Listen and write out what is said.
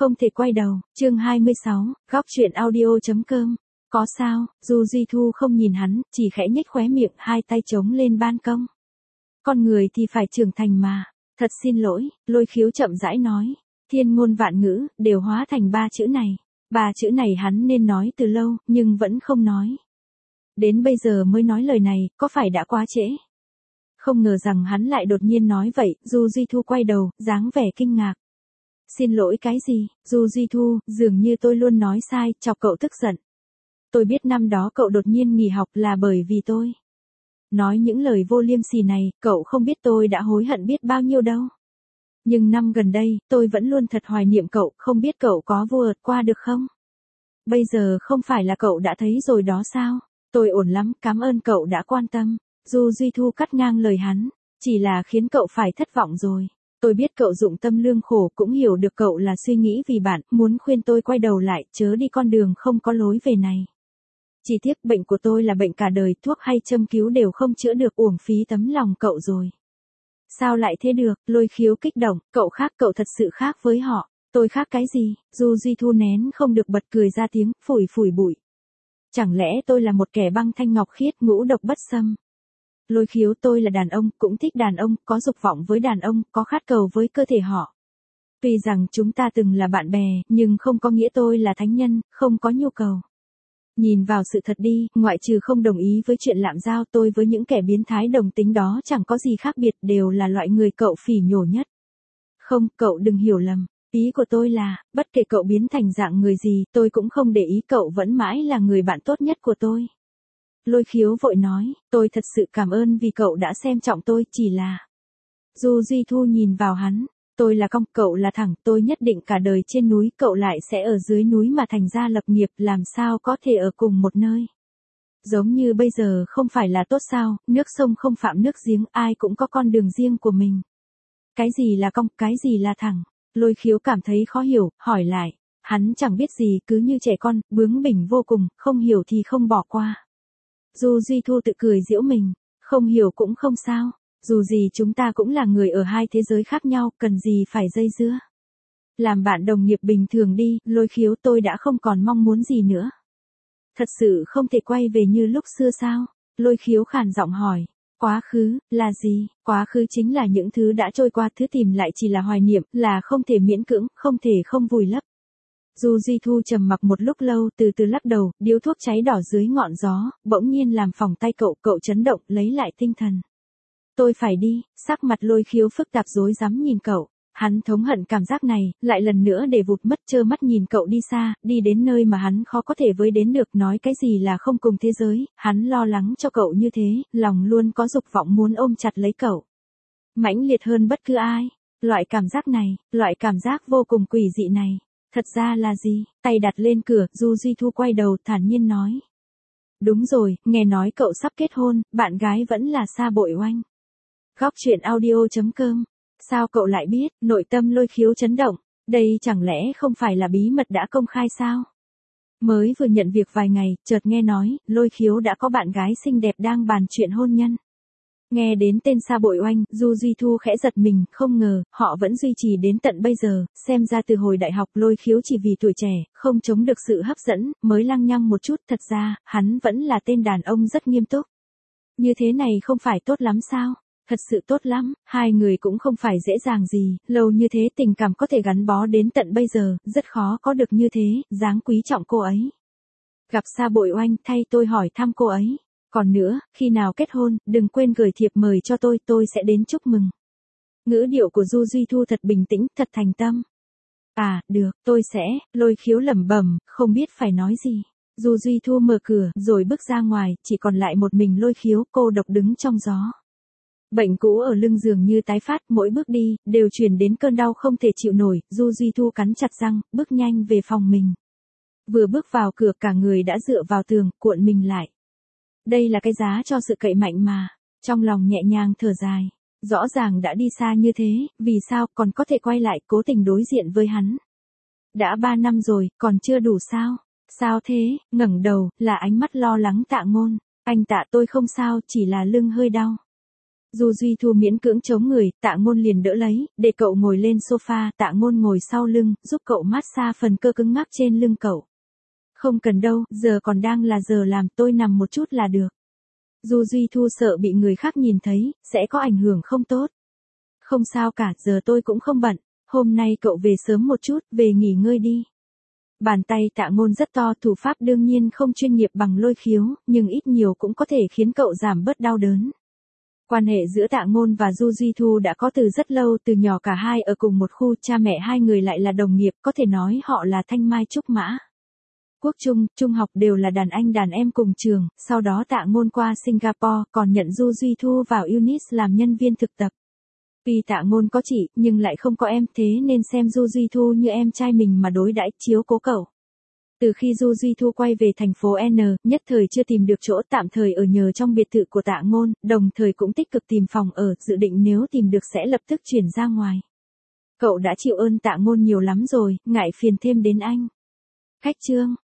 Không thể quay đầu, chương 26, góc truyện audio.com. Có sao, Du Duy Thu không nhìn hắn, chỉ khẽ nhếch khóe miệng, hai tay chống lên ban công. Con người thì phải trưởng thành mà. Thật xin lỗi, Lôi Khiếu chậm rãi nói. Thiên ngôn vạn ngữ, đều hóa thành ba chữ này. Ba chữ này hắn nên nói từ lâu, nhưng vẫn không nói. Đến bây giờ mới nói lời này, có phải đã quá trễ? Không ngờ rằng hắn lại đột nhiên nói vậy, Du Duy Thu quay đầu, dáng vẻ kinh ngạc. Xin lỗi cái gì, Du Duy Thu, dường như tôi luôn nói sai, chọc cậu tức giận. Tôi biết năm đó cậu đột nhiên nghỉ học là bởi vì tôi. Nói những lời vô liêm sỉ này, cậu không biết tôi đã hối hận biết bao nhiêu đâu. Nhưng năm gần đây, tôi vẫn luôn thật hoài niệm cậu, không biết cậu có vượt qua được không? Bây giờ không phải là cậu đã thấy rồi đó sao? Tôi ổn lắm, cảm ơn cậu đã quan tâm. Du Duy Thu cắt ngang lời hắn, chỉ là khiến cậu phải thất vọng rồi. Tôi biết cậu dụng tâm lương khổ, cũng hiểu được cậu là suy nghĩ vì bạn, muốn khuyên tôi quay đầu lại, chớ đi con đường không có lối về này. Chỉ tiếc bệnh của tôi là bệnh cả đời, thuốc hay châm cứu đều không chữa được, uổng phí tấm lòng cậu rồi. Sao lại thế được, Lôi Khiếu kích động, cậu khác, cậu thật sự khác với họ. Tôi khác cái gì? Du Duy Thu nén không được bật cười ra tiếng, phủi phủi bụi. Chẳng lẽ tôi là một kẻ băng thanh ngọc khiết, ngũ độc bất xâm? Lôi Khiếu, tôi là đàn ông, cũng thích đàn ông, có dục vọng với đàn ông, có khát cầu với cơ thể họ. Tuy rằng chúng ta từng là bạn bè, nhưng không có nghĩa tôi là thánh nhân, không có nhu cầu. Nhìn vào sự thật đi, ngoại trừ không đồng ý với chuyện lạm giao, tôi với những kẻ biến thái đồng tính đó chẳng có gì khác biệt, đều là loại người cậu phỉ nhổ nhất. Không, cậu đừng hiểu lầm. Ý của tôi là, bất kể cậu biến thành dạng người gì, tôi cũng không để ý, cậu vẫn mãi là người bạn tốt nhất của tôi. Lôi Khiếu vội nói, tôi thật sự cảm ơn vì cậu đã xem trọng tôi, chỉ là... Du Duy Thu nhìn vào hắn, tôi là cong, cậu là thẳng, tôi nhất định cả đời trên núi, cậu lại sẽ ở dưới núi mà thành ra lập nghiệp, làm sao có thể ở cùng một nơi. Giống như bây giờ không phải là tốt sao, nước sông không phạm nước giếng, ai cũng có con đường riêng của mình. Cái gì là cong, cái gì là thẳng? Lôi Khiếu cảm thấy khó hiểu, hỏi lại, hắn chẳng biết gì, cứ như trẻ con, bướng bỉnh vô cùng, không hiểu thì không bỏ qua. Du Duy Thu tự cười giễu mình, không hiểu cũng không sao, dù gì chúng ta cũng là người ở hai thế giới khác nhau, cần gì phải dây dưa. Làm bạn đồng nghiệp bình thường đi, Lôi Khiếu, tôi đã không còn mong muốn gì nữa. Thật sự không thể quay về như lúc xưa sao? Lôi Khiếu khàn giọng hỏi, quá khứ, là gì? Quá khứ chính là những thứ đã trôi qua, thứ tìm lại chỉ là hoài niệm, là không thể miễn cưỡng, không thể không vùi lấp. Du Duy Thu trầm mặc một lúc lâu, từ từ lắc đầu, điếu thuốc cháy đỏ dưới ngọn gió, bỗng nhiên làm phỏng tay cậu, cậu chấn động, lấy lại tinh thần. Tôi phải đi, sắc mặt Lôi Khiếu phức tạp rối rắm nhìn cậu, hắn thống hận cảm giác này, lại lần nữa để vụt mất, trơ mắt nhìn cậu đi xa, đi đến nơi mà hắn khó có thể với đến được, nói cái gì là không cùng thế giới, hắn lo lắng cho cậu như thế, lòng luôn có dục vọng muốn ôm chặt lấy cậu. Mãnh liệt hơn bất cứ ai, loại cảm giác này, loại cảm giác vô cùng quỷ dị này. Thật ra là gì? Tay đặt lên cửa, Du Duy Thu quay đầu, thản nhiên nói. Đúng rồi, nghe nói cậu sắp kết hôn, bạn gái vẫn là Sa Bội Oanh. Góc truyện audio.com. Sao cậu lại biết? Nội tâm Lôi Khiếu chấn động. Đây chẳng lẽ không phải là bí mật đã công khai sao? Mới vừa nhận việc vài ngày, chợt nghe nói, Lôi Khiếu đã có bạn gái xinh đẹp đang bàn chuyện hôn nhân. Nghe đến tên Sa Bội Oanh, Du Duy Thu khẽ giật mình, không ngờ, họ vẫn duy trì đến tận bây giờ, xem ra từ hồi đại học Lôi Khiếu chỉ vì tuổi trẻ, không chống được sự hấp dẫn, mới lăng nhăng một chút, thật ra, hắn vẫn là tên đàn ông rất nghiêm túc. Như thế này không phải tốt lắm sao? Thật sự tốt lắm, hai người cũng không phải dễ dàng gì, lâu như thế tình cảm có thể gắn bó đến tận bây giờ, rất khó có được như thế, dáng quý trọng cô ấy. Gặp Sa Bội Oanh, thay tôi hỏi thăm cô ấy. Còn nữa, khi nào kết hôn, đừng quên gửi thiệp mời cho tôi sẽ đến chúc mừng. Ngữ điệu của Du Duy Thu thật bình tĩnh, thật thành tâm. À, được, tôi sẽ, Lôi Khiếu lẩm bẩm, không biết phải nói gì. Du Duy Thu mở cửa, rồi bước ra ngoài, chỉ còn lại một mình Lôi Khiếu, cô độc đứng trong gió. Bệnh cũ ở lưng giường như tái phát, mỗi bước đi, đều truyền đến cơn đau không thể chịu nổi, Du Duy Thu cắn chặt răng, bước nhanh về phòng mình. Vừa bước vào cửa cả người đã dựa vào tường, cuộn mình lại. Đây là cái giá cho sự cậy mạnh mà, trong lòng nhẹ nhàng thở dài, rõ ràng đã đi xa như thế, vì sao còn có thể quay lại cố tình đối diện với hắn. Đã 3 năm rồi, còn chưa đủ sao? Sao thế? Ngẩng đầu, là ánh mắt lo lắng Tạ Ngôn. Anh Tạ, tôi không sao, chỉ là lưng hơi đau. Du Duy Thu miễn cưỡng chống người, Tạ Ngôn liền đỡ lấy, để cậu ngồi lên sofa, Tạ Ngôn ngồi sau lưng, giúp cậu massage phần cơ cứng ngắc trên lưng cậu. Không cần đâu, giờ còn đang là giờ làm, tôi nằm một chút là được. Du Duy Thu sợ bị người khác nhìn thấy, sẽ có ảnh hưởng không tốt. Không sao cả, giờ tôi cũng không bận, hôm nay cậu về sớm một chút, về nghỉ ngơi đi. Bàn tay Tạ Ngôn rất to, thủ pháp đương nhiên không chuyên nghiệp bằng Lôi Khiếu, nhưng ít nhiều cũng có thể khiến cậu giảm bớt đau đớn. Quan hệ giữa Tạ Ngôn và Du Duy Thu đã có từ rất lâu, từ nhỏ cả hai ở cùng một khu, cha mẹ hai người lại là đồng nghiệp, có thể nói họ là thanh mai trúc mã. Quốc trung, trung học đều là đàn anh đàn em cùng trường, sau đó Tạ Ngôn qua Singapore, còn nhận Du Duy Thu vào Unis làm nhân viên thực tập. Vì Tạ Ngôn có chị, nhưng lại không có em, thế nên xem Du Duy Thu như em trai mình mà đối đãi, chiếu cố cậu. Từ khi Du Duy Thu quay về thành phố N, nhất thời chưa tìm được chỗ tạm thời ở nhờ trong biệt thự của Tạ Ngôn, đồng thời cũng tích cực tìm phòng ở, dự định nếu tìm được sẽ lập tức chuyển ra ngoài. Cậu đã chịu ơn Tạ Ngôn nhiều lắm rồi, ngại phiền thêm đến anh. Khách Trương